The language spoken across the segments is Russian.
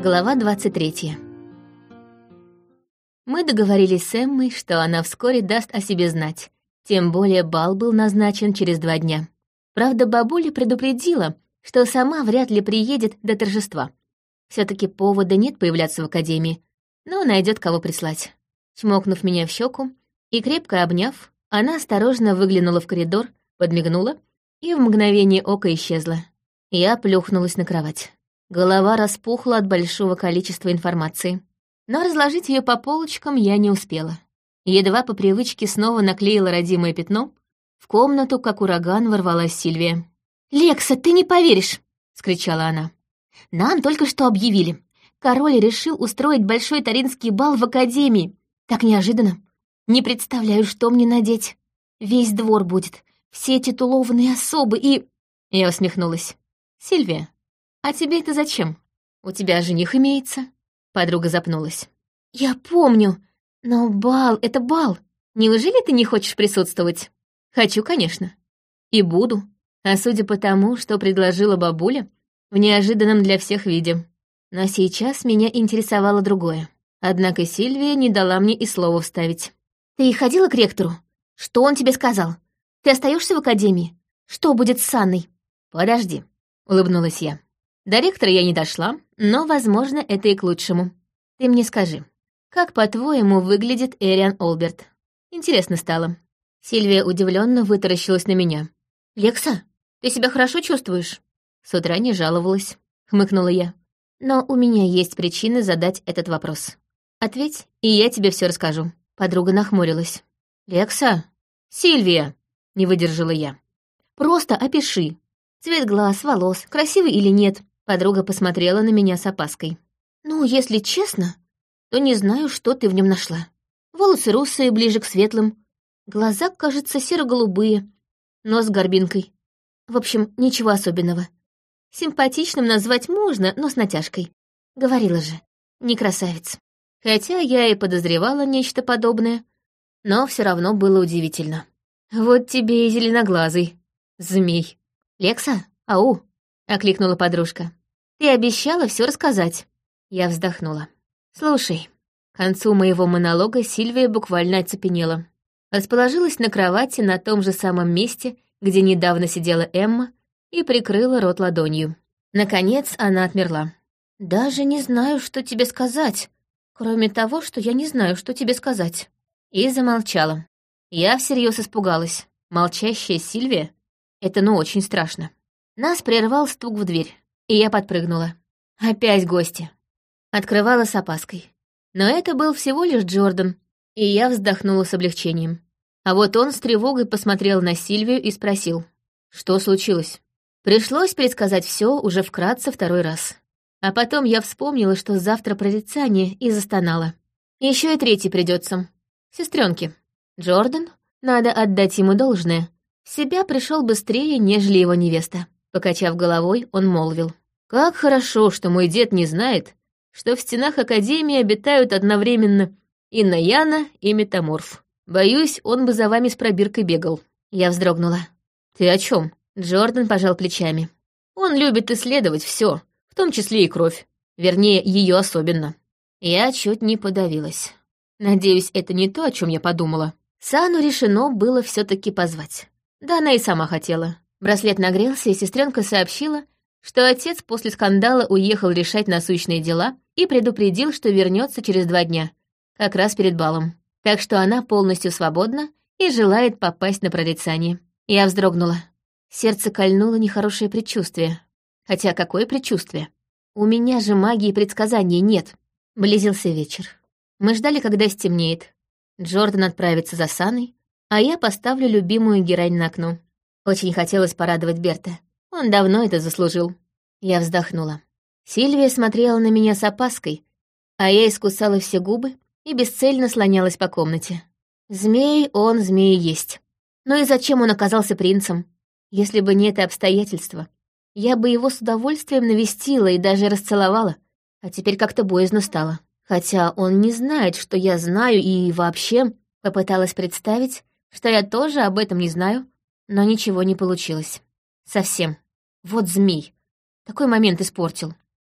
Глава 23. Мы договорились с Эммой, что она вскоре даст о себе знать. Тем более бал был назначен через 2 дня. Правда, бабуля предупредила, что сама вряд ли приедет до торжества. Все-таки повода нет появляться в академии, но найдет кого прислать. Чмокнув меня в щеку и крепко обняв, она осторожно выглянула в коридор, подмигнула и в мгновение ока исчезла. Я плюхнулась на кровать. Голова распухла от большого количества информации. Но разложить ее по полочкам я не успела. Едва по привычке снова наклеила родимое пятно, в комнату, как ураган, ворвалась Сильвия. «Лекса, ты не поверишь!» — скричала она. «Нам только что объявили. Король решил устроить большой таринский бал в академии. Так неожиданно. Не представляю, что мне надеть. Весь двор будет, все титулованные особы и...» Я усмехнулась. «Сильвия, а тебе это зачем? У тебя жених имеется?» Подруга запнулась. «Я помню, но бал — это бал. Неужели ты не хочешь присутствовать?» «Хочу, конечно. И буду. А судя по тому, что предложила бабуля, в неожиданном для всех виде. Но сейчас меня интересовало другое. Однако Сильвия не дала мне и слова вставить. «Ты ходила к ректору? Что он тебе сказал? Ты остаешься в академии? Что будет с Анной?» «Подожди», — улыбнулась я. До ректора я не дошла, но, возможно, это и к лучшему. Ты мне скажи, как, по-твоему, выглядит Эриан Олберт? Интересно стало. Сильвия удивленно вытаращилась на меня. «Лекса, ты себя хорошо чувствуешь?» С утра не жаловалась, хмыкнула я. «Но у меня есть причины задать этот вопрос. Ответь, и я тебе все расскажу». Подруга нахмурилась. «Лекса? Сильвия!» — не выдержала я. «Просто опиши. Цвет глаз, волос, красивый или нет?» Подруга посмотрела на меня с опаской. «Ну, если честно, то не знаю, что ты в нем нашла. Волосы русые, ближе к светлым. Глаза, кажется, серо-голубые. Нос с горбинкой. В общем, ничего особенного. Симпатичным назвать можно, но с натяжкой. Говорила же, не красавец. Хотя я и подозревала нечто подобное, но все равно было удивительно. Вот тебе и зеленоглазый, змей. «Лекса, ау!» — окликнула подружка. «Ты обещала все рассказать». Я вздохнула. «Слушай». К концу моего монолога Сильвия буквально оцепенела. Расположилась на кровати на том же самом месте, где недавно сидела Эмма, и прикрыла рот ладонью. Наконец она отмерла. «Даже не знаю, что тебе сказать, кроме того, что я не знаю, что тебе сказать». И замолчала. Я всерьез испугалась. Молчащая Сильвия — это очень страшно. Нас прервал стук в дверь, и я подпрыгнула. Опять гости. Открывала с опаской. Но это был всего лишь Джордан, и я вздохнула с облегчением. А вот он с тревогой посмотрел на Сильвию и спросил, что случилось. Пришлось предсказать все уже вкратце 2-й раз. А потом я вспомнила, что завтра прорицание, и застонала. Еще и 3-й придется. Сестренки. Джордан, надо отдать ему должное, в себя пришел быстрее, нежели его невеста. Покачав головой, он молвил. «Как хорошо, что мой дед не знает, что в стенах Академии обитают одновременно и Наяна, и Метаморф. Боюсь, он бы за вами с пробиркой бегал». Я вздрогнула. «Ты о чем? Джордан пожал плечами. «Он любит исследовать все, в том числе и кровь. Вернее, ее особенно». Я чуть не подавилась. Надеюсь, это не то, о чем я подумала. Сану решено было все-таки позвать. Да она и сама хотела. Браслет нагрелся, и сестренка сообщила, что отец после скандала уехал решать насущные дела и предупредил, что вернется через 2 дня, как раз перед балом. Так что она полностью свободна и желает попасть на прорицание. Я вздрогнула. Сердце кольнуло нехорошее предчувствие. Хотя какое предчувствие? У меня же магии предсказаний нет. Близился вечер. Мы ждали, когда стемнеет. Джордан отправится за Саной, а я поставлю любимую герань на окно. Очень хотелось порадовать Берта. Он давно это заслужил. Я вздохнула. Сильвия смотрела на меня с опаской, а я искусала все губы и бесцельно слонялась по комнате. Змей он, змей есть. Ну и зачем он оказался принцем? Если бы не это обстоятельство, я бы его с удовольствием навестила и даже расцеловала, а теперь как-то боязно стало. Хотя он не знает, что я знаю, и вообще попыталась представить, что я тоже об этом не знаю, но ничего не получилось. Совсем. Вот змей. Такой момент испортил.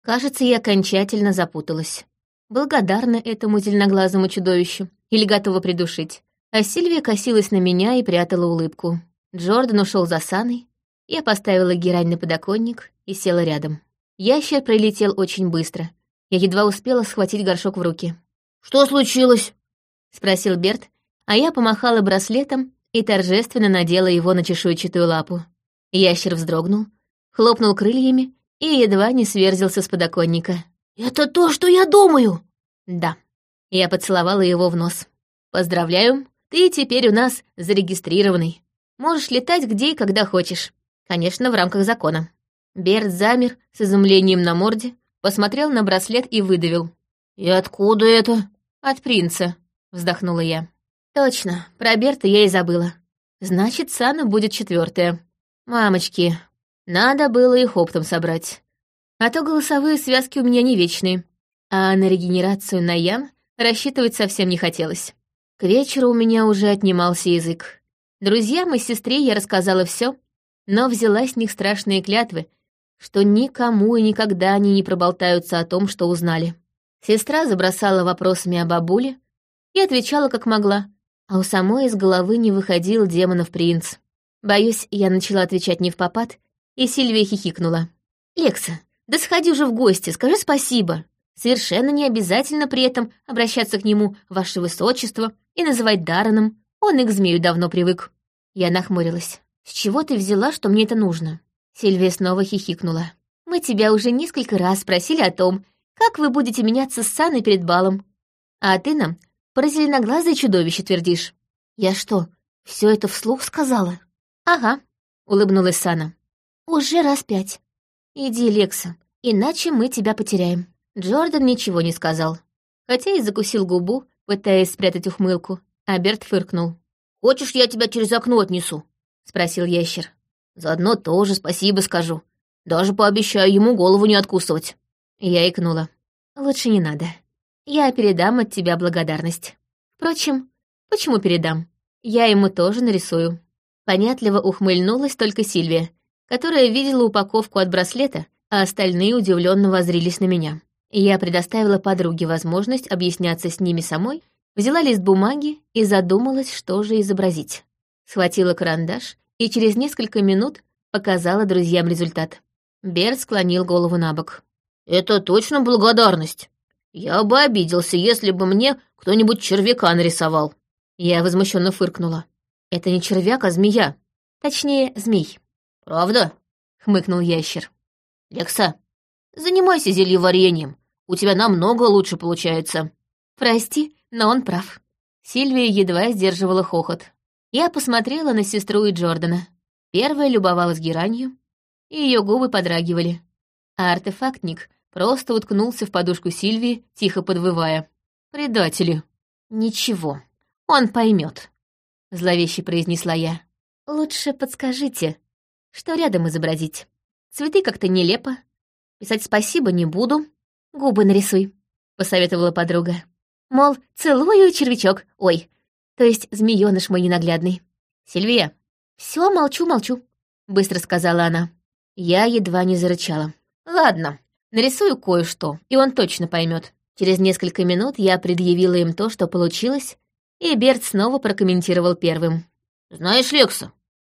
Кажется, я окончательно запуталась. Благодарна этому зеленоглазому чудовищу или готова придушить. А Сильвия косилась на меня и прятала улыбку. Джордан ушел за Саной. Я поставила герань на подоконник и села рядом. Ящер прилетел очень быстро. Я едва успела схватить горшок в руки. «Что случилось?» — спросил Берт, а я помахала браслетом и торжественно надела его на чешуйчатую лапу. Ящер вздрогнул, хлопнул крыльями и едва не сверзился с подоконника. «Это то, что я думаю!» «Да». Я поцеловала его в нос. «Поздравляю, ты теперь у нас зарегистрированный. Можешь летать где и когда хочешь. Конечно, в рамках закона». Берт замер с изумлением на морде, посмотрел на браслет и выдавил. «И откуда это?» «От принца», — вздохнула я. «Точно, про Берта я и забыла. Значит, Сана будет 4-я. Мамочки, надо было их оптом собрать. А то голосовые связки у меня не вечные, а на регенерацию на Ян рассчитывать совсем не хотелось. К вечеру у меня уже отнимался язык. Друзьям и сестре я рассказала все, но взяла с них страшные клятвы, что никому и никогда они не проболтаются о том, что узнали. Сестра забросала вопросами о бабуле и отвечала как могла, а у самой из головы не выходил демонов принц. Боюсь, я начала отвечать не впопад, и Сильвия хихикнула. «Лекса, да сходи уже в гости, скажи спасибо. Совершенно не обязательно при этом обращаться к нему, ваше высочество, и называть Дарреном. Он и к змею давно привык». Я нахмурилась. «С чего ты взяла, что мне это нужно?» Сильвия снова хихикнула. «Мы тебя уже несколько раз спросили о том, как вы будете меняться с Саной перед балом. А ты нам про зеленоглазое чудовище твердишь». «Я что, все это вслух сказала?» «Ага», — улыбнулась Сана. «Уже раз 5. Иди, Лекса, иначе мы тебя потеряем». Джордан ничего не сказал, хотя и закусил губу, пытаясь спрятать ухмылку, а Берт фыркнул. «Хочешь, я тебя через окно отнесу?» — спросил ящер. «Заодно тоже спасибо скажу. Даже пообещаю ему голову не откусывать». Я икнула. «Лучше не надо. Я передам от тебя благодарность. Впрочем, почему передам? Я ему тоже нарисую». Понятливо ухмыльнулась только Сильвия, которая видела упаковку от браслета, а остальные удивленно воззрились на меня. Я предоставила подруге возможность объясняться с ними самой, взяла лист бумаги и задумалась, что же изобразить. Схватила карандаш и через несколько минут показала друзьям результат. Берт склонил голову на бок. «Это точно благодарность? Я бы обиделся, если бы мне кто-нибудь червяка нарисовал». Я возмущенно фыркнула. «Это не червяк, а змея. Точнее, змей». «Правда?» — хмыкнул ящер. «Лекса, занимайся зельеварением. У тебя намного лучше получается». «Прости, но он прав». Сильвия едва сдерживала хохот. Я посмотрела на сестру и Джордана. Первая любовалась геранью, и ее губы подрагивали. А артефактник просто уткнулся в подушку Сильвии, тихо подвывая. «Предатели». «Ничего, он поймет», — зловеще произнесла я. «Лучше подскажите, что рядом изобразить. Цветы как-то нелепо. Писать спасибо не буду. Губы нарисуй», — посоветовала подруга. «Мол, целую, червячок. Ой, то есть змеёныш мой ненаглядный». «Сильвия». «Всё, молчу», — быстро сказала она. Я едва не зарычала. «Ладно, нарисую кое-что, и он точно поймет». Через несколько минут я предъявила им то, что получилось, и Берт снова прокомментировал первым. «Знаешь, Лекса,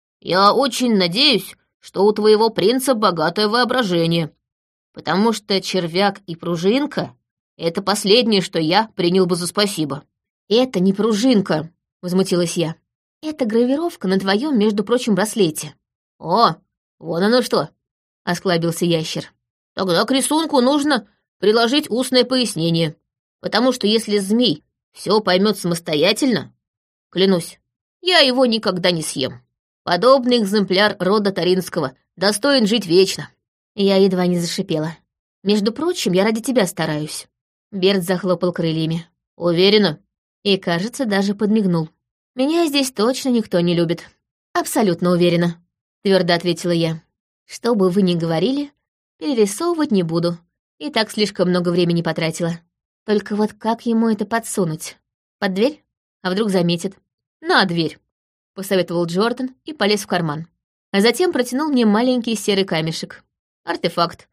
я очень надеюсь, что у твоего принца богатое воображение, потому что червяк и пружинка — это последнее, что я принял бы за спасибо». «Это не пружинка», — возмутилась я. «Это гравировка на твоем, между прочим, браслете». «О, вон оно что!» — осклабился ящер. «Тогда к рисунку нужно приложить устное пояснение, потому что если змей все поймет самостоятельно, клянусь, я его никогда не съем. Подобный экземпляр рода Таринского достоин жить вечно». Я едва не зашипела. «Между прочим, я ради тебя стараюсь». Берт захлопал крыльями. «Уверена?» И, кажется, даже подмигнул. «Меня здесь точно никто не любит». «Абсолютно уверена», — твердо ответила я. «Что бы вы ни говорили, перерисовывать не буду. И так слишком много времени потратила. Только вот как ему это подсунуть? Под дверь? А вдруг заметит? На дверь», — посоветовал Джордан и полез в карман. А затем протянул мне маленький серый камешек. «Артефакт.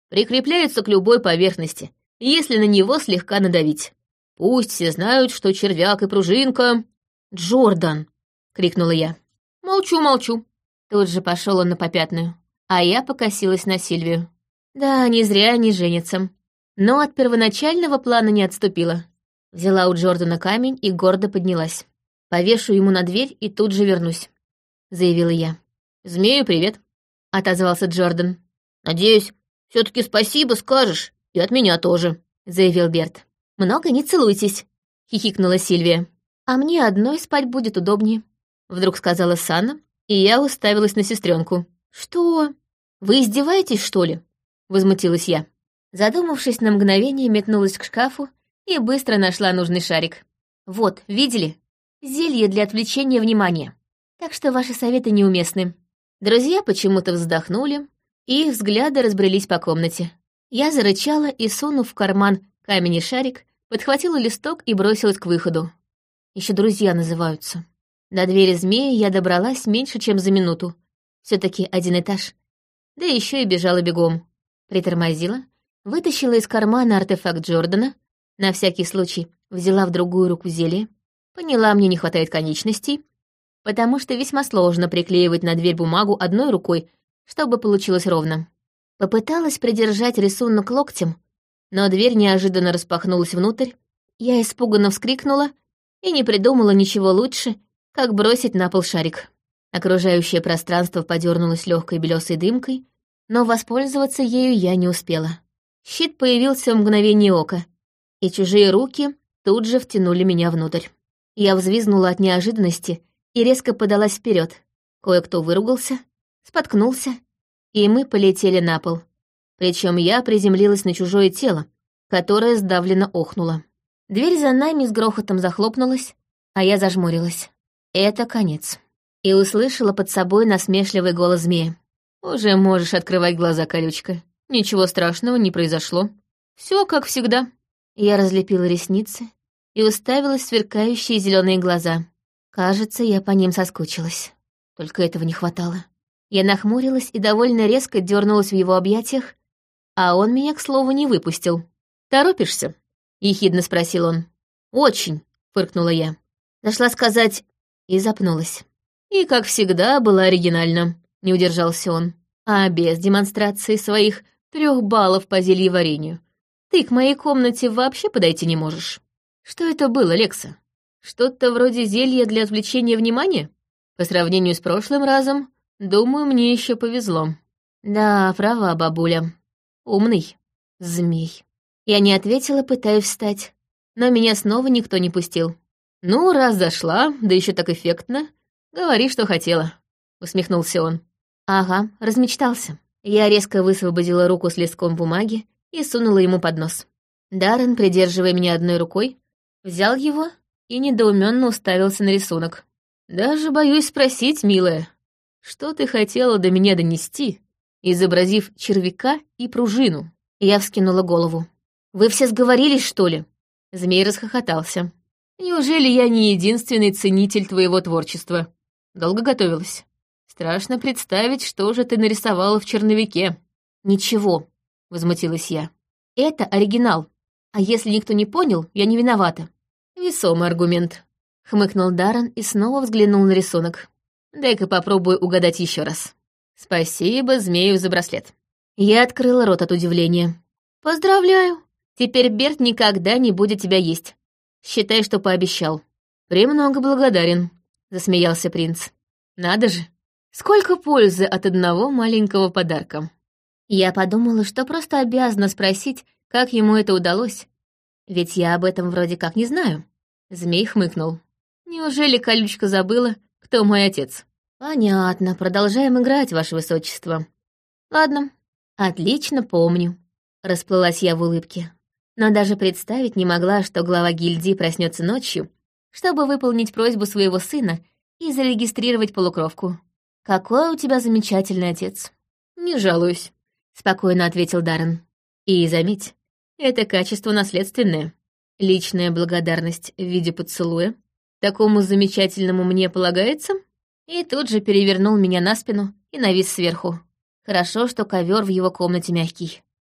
Прикрепляется к любой поверхности, если на него слегка надавить. Пусть все знают, что червяк и пружинка...» «Джордан!» — крикнула я. «Молчу». Тут же пошел он на попятную, а я покосилась на Сильвию. Да, не зря они женятся. Но от первоначального плана не отступила. Взяла у Джордана камень и гордо поднялась. «Повешу ему на дверь и тут же вернусь», — заявила я. «Змею привет», — отозвался Джордан. «Надеюсь, все-таки спасибо скажешь, и от меня тоже», — заявил Берт. «Много не целуйтесь», — хихикнула Сильвия. «А мне одной спать будет удобнее», — вдруг сказала Санна, и я уставилась на сестренку. «Что? Вы издеваетесь, что ли?» — возмутилась я. Задумавшись на мгновение, метнулась к шкафу и быстро нашла нужный шарик. «Вот, видели? Зелье для отвлечения внимания. Так что ваши советы неуместны». Друзья почему-то вздохнули, и их взгляды разбрелись по комнате. Я зарычала и, сунув в карман камень и шарик, подхватила листок и бросилась к выходу. Еще друзья называются. До двери змеи я добралась меньше, чем за минуту. Все-таки один этаж. Да еще и бежала бегом. Притормозила, вытащила из кармана артефакт Джордана, на всякий случай взяла в другую руку зелье, поняла, мне не хватает конечностей, потому что весьма сложно приклеивать на дверь бумагу одной рукой, чтобы получилось ровно. Попыталась придержать рисунок локтем, но дверь неожиданно распахнулась внутрь, я испуганно вскрикнула и не придумала ничего лучше, как бросить на пол шарик. Окружающее пространство подернулось легкой белесой дымкой, но воспользоваться ею я не успела. Щит появился в мгновение ока, и чужие руки тут же втянули меня внутрь. Я взвизгнула от неожиданности и резко подалась вперед. Кое-кто выругался, споткнулся, и мы полетели на пол. Причем я приземлилась на чужое тело, которое сдавленно охнуло. Дверь за нами с грохотом захлопнулась, а я зажмурилась. Это конец. И услышала под собой насмешливый голос змея. «Уже можешь открывать глаза, колючка. Ничего страшного не произошло. Все как всегда». Я разлепила ресницы и уставилась в сверкающие зеленые глаза. Кажется, я по ним соскучилась. Только этого не хватало. Я нахмурилась и довольно резко дернулась в его объятиях, а он меня, к слову, не выпустил. «Торопишься?» — ехидно спросил он. «Очень», — фыркнула я. Зашла сказать и запнулась. И, как всегда, была оригинальна, не удержался он. А без демонстрации своих 3 баллов по зельеварению ты к моей комнате вообще подойти не можешь. Что это было, Лекса? Что-то вроде зелья для отвлечения внимания? По сравнению с прошлым разом, думаю, мне еще повезло. Да, права, бабуля. Умный змей. Я не ответила, пытаясь встать, но меня снова никто не пустил. «Ну, раз зашла, да еще так эффектно, говори, что хотела», — усмехнулся он. «Ага, размечтался». Я резко высвободила руку с листком бумаги и сунула ему под нос. Даррен, придерживая меня одной рукой, взял его и недоуменно уставился на рисунок. «Даже боюсь спросить, милая, что ты хотела до меня донести, изобразив червяка и пружину?» Я вскинула голову. «Вы все сговорились, что ли?» Змей расхохотался. «Неужели я не единственный ценитель твоего творчества? Долго готовилась? Страшно представить, что же ты нарисовала в черновике». «Ничего», — возмутилась я. «Это оригинал. А если никто не понял, я не виновата». «Весомый аргумент», — хмыкнул Даррен и снова взглянул на рисунок. «Дай-ка попробую угадать еще раз. Спасибо змею за браслет». Я открыла рот от удивления. «Поздравляю. Теперь Берт никогда не будет тебя есть. Считай, что пообещал». «Премного благодарен», — засмеялся принц. «Надо же, сколько пользы от одного маленького подарка». Я подумала, что просто обязана спросить, как ему это удалось. Ведь я об этом вроде как не знаю. Змей хмыкнул. «Неужели колючка забыла, кто мой отец?» «Понятно, продолжаем играть, ваше высочество». «Ладно, отлично помню», — расплылась я в улыбке. Но даже представить не могла, что глава гильдии проснется ночью, чтобы выполнить просьбу своего сына и зарегистрировать полукровку. «Какой у тебя замечательный отец!» «Не жалуюсь», — спокойно ответил Даррен. «И заметь, это качество наследственное. Личная благодарность в виде поцелуя. Такому замечательному мне полагается?» И тут же перевернул меня на спину и навис сверху. Хорошо, что ковер в его комнате мягкий.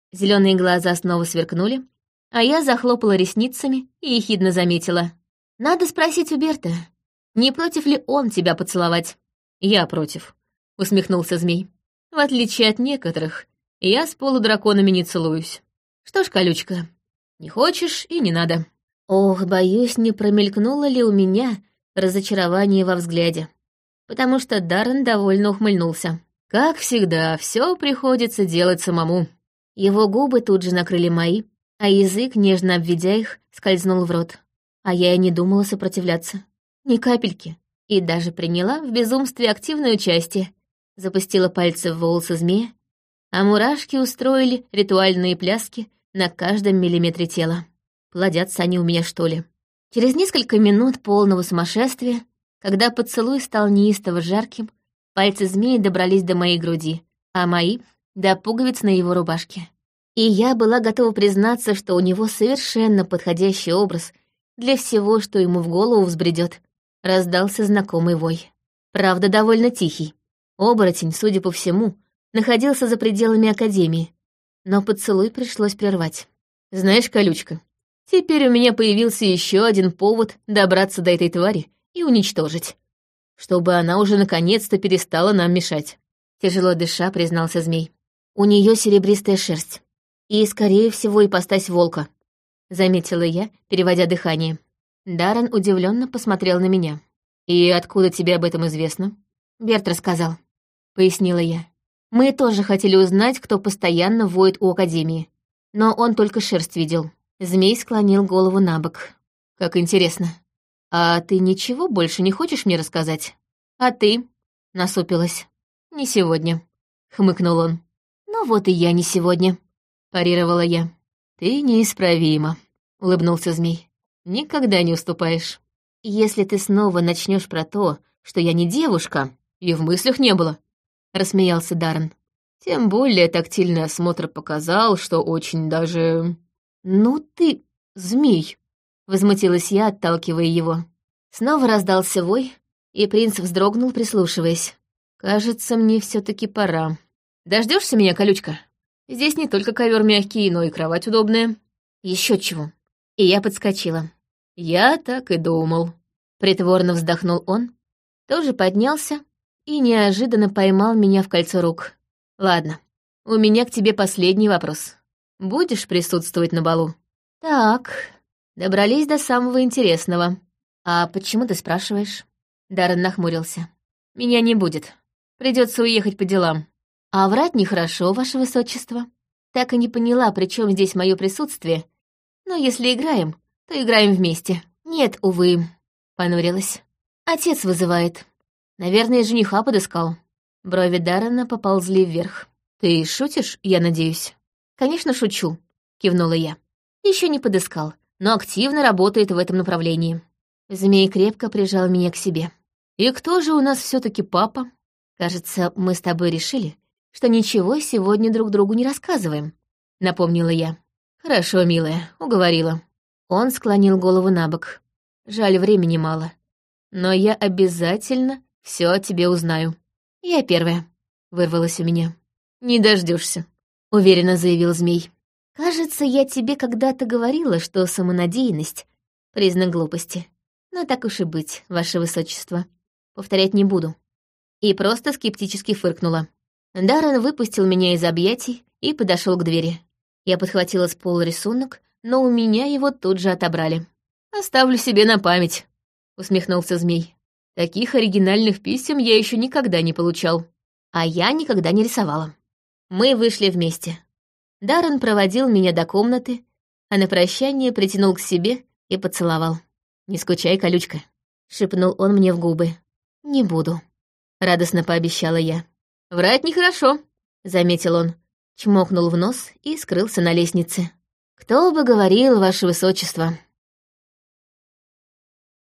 Зеленые глаза снова сверкнули, а я захлопала ресницами и ехидно заметила. «Надо спросить у Берта, не против ли он тебя поцеловать?» «Я против», — усмехнулся змей. «В отличие от некоторых, я с полудраконами не целуюсь. Что ж, колючка, не хочешь и не надо». Ох, боюсь, не промелькнуло ли у меня разочарование во взгляде, потому что Даррен довольно ухмыльнулся. Как всегда, все приходится делать самому. Его губы тут же накрыли мои, а язык, нежно обведя их, скользнул в рот. А я и не думала сопротивляться. Ни капельки. И даже приняла в безумстве активное участие. Запустила пальцы в волосы змея, а мурашки устроили ритуальные пляски на каждом миллиметре тела. Плодятся они у меня, что ли? Через несколько минут полного сумасшествия, когда поцелуй стал неистово жарким, пальцы змеи добрались до моей груди, а мои — до пуговиц на его рубашке. И я была готова признаться, что у него совершенно подходящий образ для всего, что ему в голову взбредет. Раздался знакомый вой. Правда, довольно тихий. Оборотень, судя по всему, находился за пределами Академии, но поцелуй пришлось прервать. «Знаешь, колючка, теперь у меня появился еще один повод добраться до этой твари и уничтожить, чтобы она уже наконец-то перестала нам мешать», — тяжело дыша признался змей. «У нее серебристая шерсть и, скорее всего, ипостась волка», — заметила я, переводя дыхание. Даррен удивленно посмотрел на меня. «И откуда тебе об этом известно?» «Берт рассказал», — пояснила я. «Мы тоже хотели узнать, кто постоянно воет у Академии, но он только шерсть видел». Змей склонил голову на бок. «Как интересно. А ты ничего больше не хочешь мне рассказать?» «А ты?» — насупилась. «Не сегодня», — хмыкнул он. «Ну вот и я не сегодня», — парировала я. «Ты неисправима», — улыбнулся змей. «Никогда не уступаешь. Если ты снова начнешь про то, что я не девушка, и в мыслях не было», — рассмеялся Даррен. «Тем более тактильный осмотр показал, что очень даже...» «Ну ты, змей!» — возмутилась я, отталкивая его. Снова раздался вой, и принц вздрогнул, прислушиваясь. «Кажется, мне все-таки пора. Дождешься меня, колючка? Здесь не только ковер мягкий, но и кровать удобная. Еще чего». И я подскочила. «Я так и думал». Притворно вздохнул он, тоже поднялся и неожиданно поймал меня в кольцо рук. «Ладно, у меня к тебе последний вопрос. Будешь присутствовать на балу?» «Так, добрались до самого интересного. А почему ты спрашиваешь?» Даррен нахмурился. «Меня не будет. Придется уехать по делам». «А врать нехорошо, ваше высочество. Так и не поняла, при чем здесь мое присутствие. Но если играем, то играем вместе». «Нет, увы», — понурилась. «Отец вызывает. Наверное, жениха подыскал». Брови Даррена поползли вверх. «Ты шутишь, я надеюсь?» «Конечно, шучу», — кивнула я. Еще не подыскал, но активно работает в этом направлении». Змей крепко прижал меня к себе. «И кто же у нас все-таки папа?» «Кажется, мы с тобой решили, что ничего сегодня друг другу не рассказываем», — напомнила я. «Хорошо, милая, уговорила». Он склонил голову на бок. «Жаль, времени мало. Но я обязательно все о тебе узнаю». «Я первая», — вырвалась у меня. «Не дождешься», — уверенно заявил змей. «Кажется, я тебе когда-то говорила, что самонадеянность — признак глупости. Но так уж и быть, ваше высочество. Повторять не буду». И просто скептически фыркнула. Даррен выпустил меня из объятий и подошел к двери. Я подхватила с пола рисунок, но у меня его тут же отобрали. «Оставлю себе на память», — усмехнулся змей. «Таких оригинальных писем я еще никогда не получал. А я никогда не рисовала». Мы вышли вместе. Даррен проводил меня до комнаты, а на прощание притянул к себе и поцеловал. «Не скучай, колючка», — шепнул он мне в губы. «Не буду», — радостно пообещала я. «Врать нехорошо», — заметил он, чмокнул в нос и скрылся на лестнице. «Кто бы говорил, ваше высочество»,